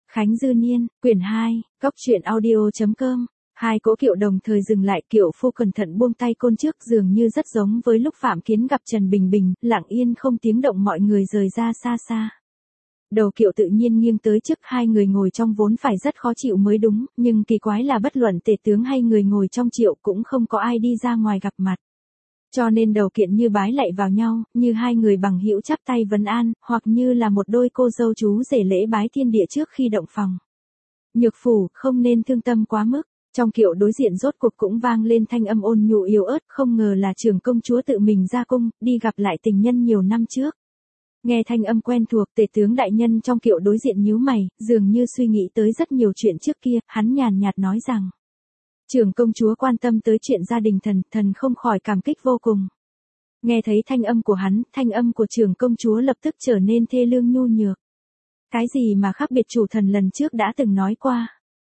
Khánh Dư Niên, quyển 2, góc truyện audio.com. Hai cỗ kiệu đồng thời dừng lại, kiệu phu cẩn thận buông tay côn trước, dường như rất giống với lúc Phạm Kiến gặp Trần Bình Bình, lặng yên không tiếng động, mọi người rời ra xa xa. Đầu kiệu tự nhiên nghiêng tới trước, hai người ngồi trong vốn phải rất khó chịu mới đúng, nhưng kỳ quái là bất luận tể tướng hay người ngồi trong triệu cũng không có ai đi ra ngoài gặp mặt. Cho nên đầu kiện như bái lạy vào nhau, như hai người bằng hữu chắp tay vấn an, hoặc như là một đôi cô dâu chú rể lễ bái thiên địa trước khi động phòng. Nhược Phủ, không nên thương tâm quá mức. Trong kiệu đối diện rốt cuộc cũng vang lên thanh âm ôn nhu yếu ớt, không ngờ là trưởng công chúa tự mình ra cung, đi gặp lại tình nhân nhiều năm trước. Nghe thanh âm quen thuộc, tể tướng đại nhân trong kiệu đối diện nhíu mày, dường như suy nghĩ tới rất nhiều chuyện trước kia, hắn nhàn nhạt nói rằng. Trưởng công chúa quan tâm tới chuyện gia đình thần không khỏi cảm kích vô cùng. Nghe thấy thanh âm của hắn, thanh âm của trưởng công chúa lập tức trở nên thê lương nhu nhược. Cái gì mà khác biệt chủ thần lần trước đã từng nói qua?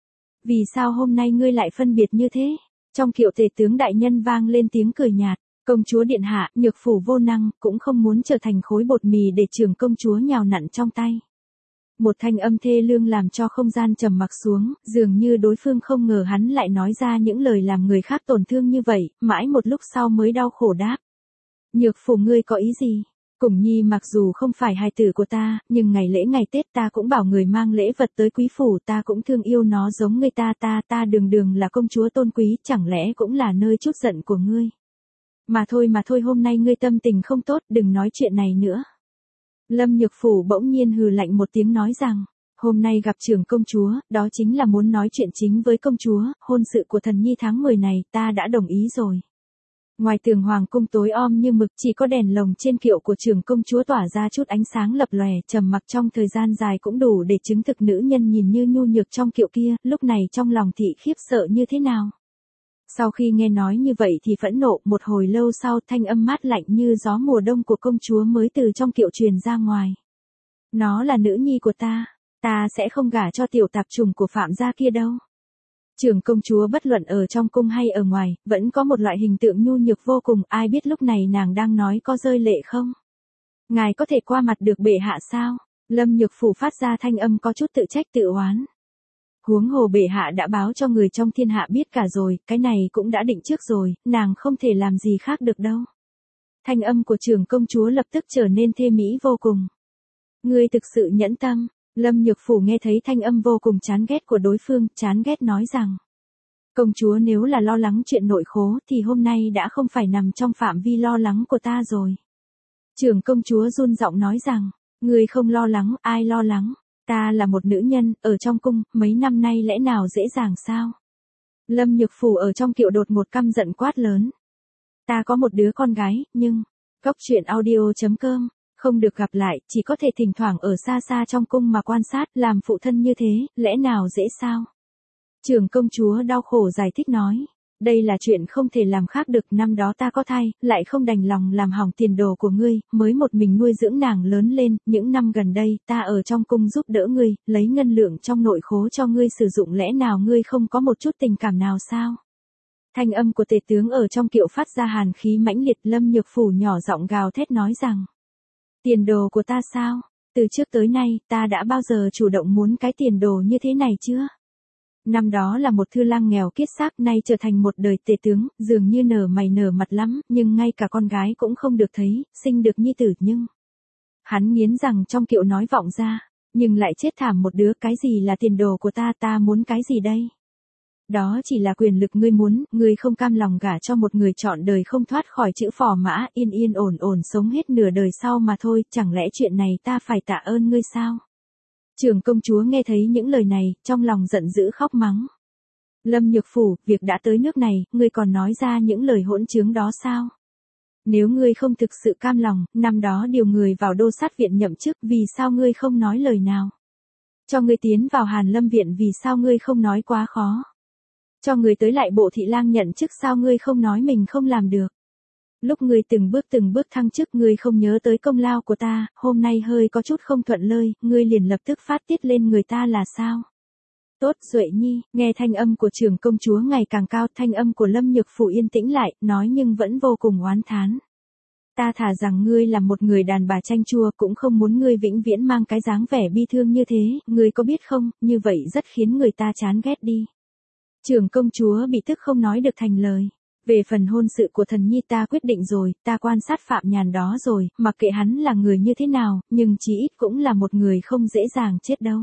Vì sao hôm nay ngươi lại phân biệt như thế? Trong kiệu tể tướng đại nhân vang lên tiếng cười nhạt. Công chúa điện hạ, Nhược Phủ vô năng, cũng không muốn trở thành khối bột mì để trưởng công chúa nhào nặn trong tay. Một thanh âm thê lương làm cho không gian trầm mặc xuống, dường như đối phương không ngờ hắn lại nói ra những lời làm người khác tổn thương như vậy, mãi một lúc sau mới đau khổ đáp. Nhược Phủ, ngươi có ý gì? Củng Nhi mặc dù không phải hài tử của ta, nhưng ngày lễ ngày Tết ta cũng bảo người mang lễ vật tới quý phủ, ta cũng thương yêu nó giống người ta đường là công chúa tôn quý, chẳng lẽ cũng là nơi chút giận của ngươi? Mà thôi hôm nay ngươi tâm tình không tốt, đừng nói chuyện này nữa. Lâm Nhược Phủ bỗng nhiên hừ lạnh một tiếng nói rằng, hôm nay gặp trưởng công chúa, đó chính là muốn nói chuyện chính với công chúa, hôn sự của thần nhi tháng 10 này, ta đã đồng ý rồi. Ngoài tường hoàng cung tối om như mực, chỉ có đèn lồng trên kiệu của trưởng công chúa tỏa ra chút ánh sáng lập lòe, trầm mặc trong thời gian dài cũng đủ để chứng thực nữ nhân nhìn như nhu nhược trong kiệu kia, lúc này trong lòng thị khiếp sợ như thế nào. Sau khi nghe nói như vậy thì phẫn nộ, một hồi lâu sau thanh âm mát lạnh như gió mùa đông của công chúa mới từ trong kiệu truyền ra ngoài. Nó là nữ nhi của ta sẽ không gả cho tiểu tạp chủng của Phạm gia kia đâu. Trưởng công chúa bất luận ở trong cung hay ở ngoài, vẫn có một loại hình tượng nhu nhược vô cùng, ai biết lúc này nàng đang nói có rơi lệ không? Ngài có thể qua mặt được bệ hạ sao? Lâm Nhược Phủ phát ra thanh âm có chút tự trách tự oán. Huống hồ bệ hạ đã báo cho người trong thiên hạ biết cả rồi, cái này cũng đã định trước rồi, nàng không thể làm gì khác được đâu. Thanh âm của trưởng công chúa lập tức trở nên thê mỹ vô cùng. Ngươi thực sự nhẫn tâm. Lâm Nhược Phủ nghe thấy thanh âm vô cùng chán ghét của đối phương, chán ghét nói rằng. Công chúa nếu là lo lắng chuyện nội khố thì hôm nay đã không phải nằm trong phạm vi lo lắng của ta rồi. Trưởng công chúa run giọng nói rằng, ngươi không lo lắng, ai lo lắng? Ta là một nữ nhân, ở trong cung, mấy năm nay lẽ nào dễ dàng sao? Lâm Nhược Phủ ở trong kiệu đột ngột căm giận quát lớn. Ta có một đứa con gái, nhưng, góc truyện audio.com, không được gặp lại, chỉ có thể thỉnh thoảng ở xa xa trong cung mà quan sát, làm phụ thân như thế, lẽ nào dễ sao? Trưởng công chúa đau khổ giải thích nói. Đây là chuyện không thể làm khác được, năm đó ta có thai, lại không đành lòng làm hỏng tiền đồ của ngươi, mới một mình nuôi dưỡng nàng lớn lên, những năm gần đây, ta ở trong cung giúp đỡ ngươi, lấy ngân lượng trong nội khố cho ngươi sử dụng, lẽ nào ngươi không có một chút tình cảm nào sao? Thanh âm của tể tướng ở trong kiệu phát ra hàn khí mãnh liệt. Lâm Nhược Phủ nhỏ giọng gào thét nói rằng, tiền đồ của ta sao? Từ trước tới nay, ta đã bao giờ chủ động muốn cái tiền đồ như thế này chưa? Năm đó là một thư lang nghèo kiết xác, nay trở thành một đời tể tướng, dường như nở mày nở mặt lắm, nhưng ngay cả con gái cũng không được thấy, sinh được nhi tử nhưng. Hắn nghiến rằng trong kiệu nói vọng ra, nhưng lại chết thảm một đứa, cái gì là tiền đồ của ta muốn cái gì đây? Đó chỉ là quyền lực ngươi muốn, ngươi không cam lòng gả cho một người trọn đời không thoát khỏi chữ phò mã, yên yên ổn ổn sống hết nửa đời sau mà thôi, chẳng lẽ chuyện này ta phải tạ ơn ngươi sao? Trưởng công chúa nghe thấy những lời này, trong lòng giận dữ khóc mắng. Lâm Nhược Phủ, việc đã tới nước này, ngươi còn nói ra những lời hỗn trướng đó sao? Nếu ngươi không thực sự cam lòng, năm đó điều người vào đô sát viện nhậm chức, vì sao ngươi không nói lời nào? Cho ngươi tiến vào Hàn Lâm viện, vì sao ngươi không nói quá khó? Cho ngươi tới lại bộ thị lang nhận chức, sao ngươi không nói mình không làm được? Lúc ngươi từng bước thăng chức, ngươi không nhớ tới công lao của ta, hôm nay hơi có chút không thuận lợi, ngươi liền lập tức phát tiết lên người ta là sao? Tốt Duệ Nhi, nghe thanh âm của trưởng công chúa ngày càng cao, thanh âm của Lâm Nhược Phủ yên tĩnh lại, nói nhưng vẫn vô cùng oán thán. Ta thà rằng ngươi là một người đàn bà chanh chua cũng không muốn ngươi vĩnh viễn mang cái dáng vẻ bi thương như thế, ngươi có biết không, như vậy rất khiến người ta chán ghét đi. Trưởng công chúa bị tức không nói được thành lời. Về phần hôn sự của thần nhi ta quyết định rồi, ta quan sát Phạm Nhàn đó rồi, mặc kệ hắn là người như thế nào, nhưng chí ít cũng là một người không dễ dàng chết đâu.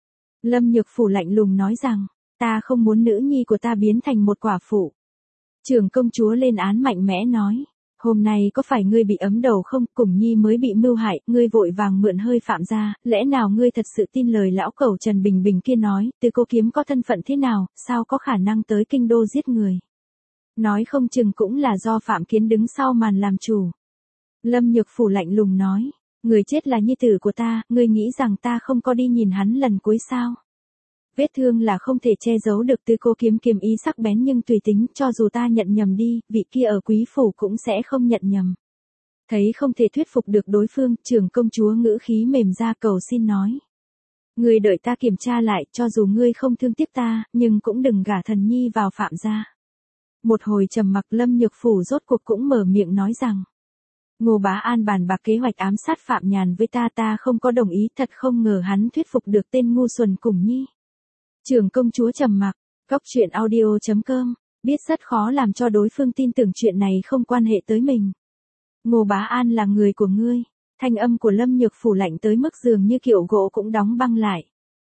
Lâm Nhược Phủ lạnh lùng nói rằng, ta không muốn nữ nhi của ta biến thành một quả phụ. Trưởng công chúa lên án mạnh mẽ nói, hôm nay có phải ngươi bị ấm đầu không, Củng Nhi mới bị mưu hại, ngươi vội vàng mượn hơi Phạm gia, lẽ nào ngươi thật sự tin lời lão cẩu Trần Bình Bình kia nói, Từ Cô Kiếm có thân phận thế nào, sao có khả năng tới kinh đô giết người. Nói không chừng cũng là do Phạm Kiến đứng sau màn làm chủ. Lâm Nhược Phủ lạnh lùng nói, người chết là nhi tử của ta, ngươi nghĩ rằng ta không có đi nhìn hắn lần cuối sao? Vết thương là không thể che giấu được. Từ Cô Kiếm kiềm ý sắc bén nhưng tùy tính, cho dù ta nhận nhầm đi, vị kia ở quý phủ cũng sẽ không nhận nhầm. Thấy không thể thuyết phục được đối phương, trưởng công chúa ngữ khí mềm ra cầu xin nói. Ngươi đợi ta kiểm tra lại, cho dù ngươi không thương tiếc ta, nhưng cũng đừng gả thần nhi vào Phạm gia. Một hồi trầm mặc, Lâm Nhược Phủ rốt cuộc cũng mở miệng nói rằng. Ngô Bá An bàn bạc kế hoạch ám sát Phạm Nhàn với ta không có đồng ý, thật không ngờ hắn thuyết phục được tên ngu xuẩn Củng Nhi. Trưởng công chúa trầm mặc, Góc Truyện Audio.com, biết rất khó làm cho đối phương tin tưởng chuyện này không quan hệ tới mình. Ngô Bá An là người của ngươi. Thanh âm của Lâm Nhược Phủ lạnh tới mức dường như kiệu gỗ cũng đóng băng lại.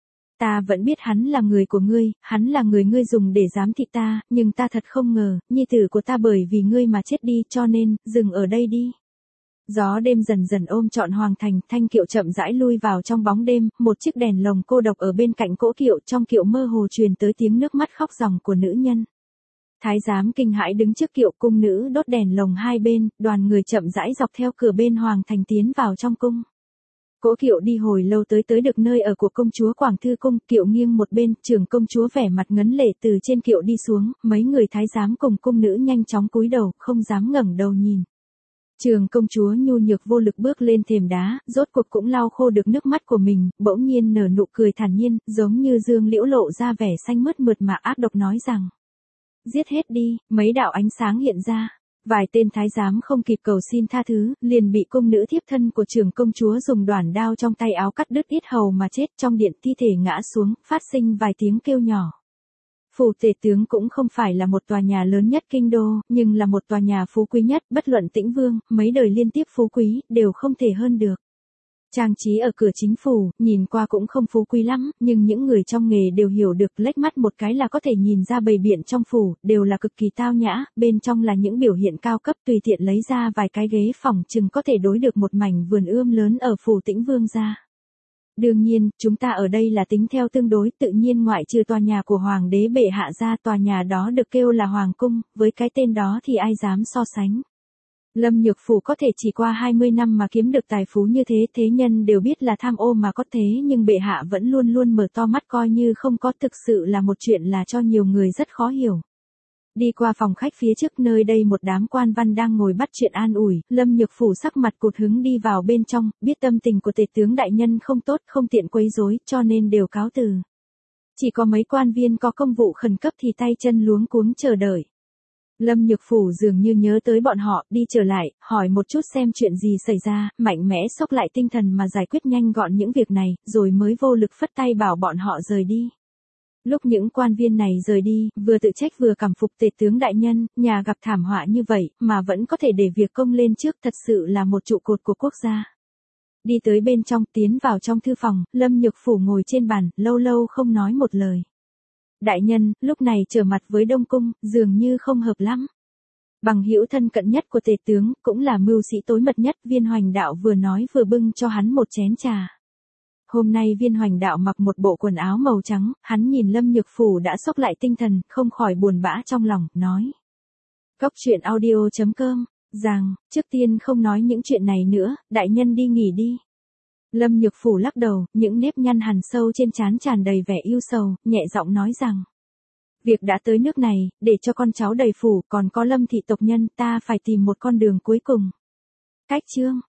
Ta vẫn biết hắn là người của ngươi, hắn là người ngươi dùng để giám thị ta, nhưng ta thật không ngờ, nhi tử của ta bởi vì ngươi mà chết đi, cho nên, dừng ở đây đi. Gió đêm dần dần ôm trọn hoàng thành, thanh kiệu chậm rãi lui vào trong bóng đêm, một chiếc đèn lồng cô độc ở bên cạnh cỗ kiệu, trong kiệu mơ hồ truyền tới tiếng nước mắt khóc ròng của nữ nhân. Thái giám kinh hãi đứng trước kiệu, cung nữ đốt đèn lồng hai bên, đoàn người chậm rãi dọc theo cửa bên hoàng thành tiến vào trong cung. Cỗ kiệu đi hồi lâu tới được nơi ở của công chúa Quảng Thư Cung, kiệu nghiêng một bên, trưởng công chúa vẻ mặt ngấn lệ từ trên kiệu đi xuống, mấy người thái giám cùng cung nữ nhanh chóng cúi đầu, không dám ngẩng đầu nhìn. Trưởng công chúa nhu nhược vô lực bước lên thềm đá, rốt cuộc cũng lau khô được nước mắt của mình, bỗng nhiên nở nụ cười thản nhiên, giống như dương liễu lộ ra vẻ xanh mướt mượt mà ác độc nói rằng. Giết hết đi, mấy đạo ánh sáng hiện ra. Vài tên thái giám không kịp cầu xin tha thứ, liền bị cung nữ thiếp thân của trưởng công chúa dùng đoản đao trong tay áo cắt đứt yết hầu mà chết, trong điện thi thể ngã xuống, phát sinh vài tiếng kêu nhỏ. Phủ tể tướng cũng không phải là một tòa nhà lớn nhất kinh đô, nhưng là một tòa nhà phú quý nhất, bất luận Tĩnh Vương, mấy đời liên tiếp phú quý, đều không thể hơn được. Trang trí ở cửa chính phủ, nhìn qua cũng không phú quý lắm, nhưng những người trong nghề đều hiểu được, lếch mắt một cái là có thể nhìn ra bày biện trong phủ, đều là cực kỳ tao nhã, bên trong là những biểu hiện cao cấp, tùy tiện lấy ra vài cái ghế phòng chừng có thể đối được một mảnh vườn ươm lớn ở phủ Tĩnh Vương gia. Đương nhiên, chúng ta ở đây là tính theo tương đối, tự nhiên ngoại trừ tòa nhà của Hoàng đế bệ hạ ra, tòa nhà đó được kêu là Hoàng cung, với cái tên đó thì ai dám so sánh. Lâm Nhược Phủ có thể chỉ qua 20 năm mà kiếm được tài phú như thế, thế nhân đều biết là tham ô mà có thế, nhưng bệ hạ vẫn luôn luôn mở to mắt coi như không có, thực sự là một chuyện là cho nhiều người rất khó hiểu. Đi qua phòng khách phía trước, nơi đây một đám quan văn đang ngồi bắt chuyện an ủi, Lâm Nhược Phủ sắc mặt cụt hứng đi vào bên trong, biết tâm tình của tể tướng đại nhân không tốt, không tiện quấy rối, cho nên đều cáo từ. Chỉ có mấy quan viên có công vụ khẩn cấp thì tay chân luống cuống chờ đợi. Lâm Nhược Phủ dường như nhớ tới bọn họ, đi trở lại, hỏi một chút xem chuyện gì xảy ra, mạnh mẽ xốc lại tinh thần mà giải quyết nhanh gọn những việc này, rồi mới vô lực phất tay bảo bọn họ rời đi. Lúc những quan viên này rời đi, vừa tự trách vừa cảm phục tể tướng đại nhân, nhà gặp thảm họa như vậy, mà vẫn có thể để việc công lên trước, thật sự là một trụ cột của quốc gia. Đi tới bên trong, tiến vào trong thư phòng, Lâm Nhược Phủ ngồi trên bàn, lâu lâu không nói một lời. Đại nhân, lúc này trở mặt với Đông Cung, dường như không hợp lắm. Bằng hữu thân cận nhất của tể tướng, cũng là mưu sĩ tối mật nhất, Viên Hoành Đạo vừa nói vừa bưng cho hắn một chén trà. Hôm nay Viên Hoành Đạo mặc một bộ quần áo màu trắng, hắn nhìn Lâm Nhược Phủ đã xốc lại tinh thần, không khỏi buồn bã trong lòng, nói. Góc Truyện Audio.com, rằng, trước tiên không nói những chuyện này nữa, đại nhân đi nghỉ đi. Lâm Nhược Phủ lắc đầu, những nếp nhăn hằn sâu trên trán tràn đầy vẻ ưu sầu, nhẹ giọng nói rằng. Việc đã tới nước này, để cho con cháu đầy phủ, còn có Lâm thị tộc nhân, ta phải tìm một con đường cuối cùng. Cách chương.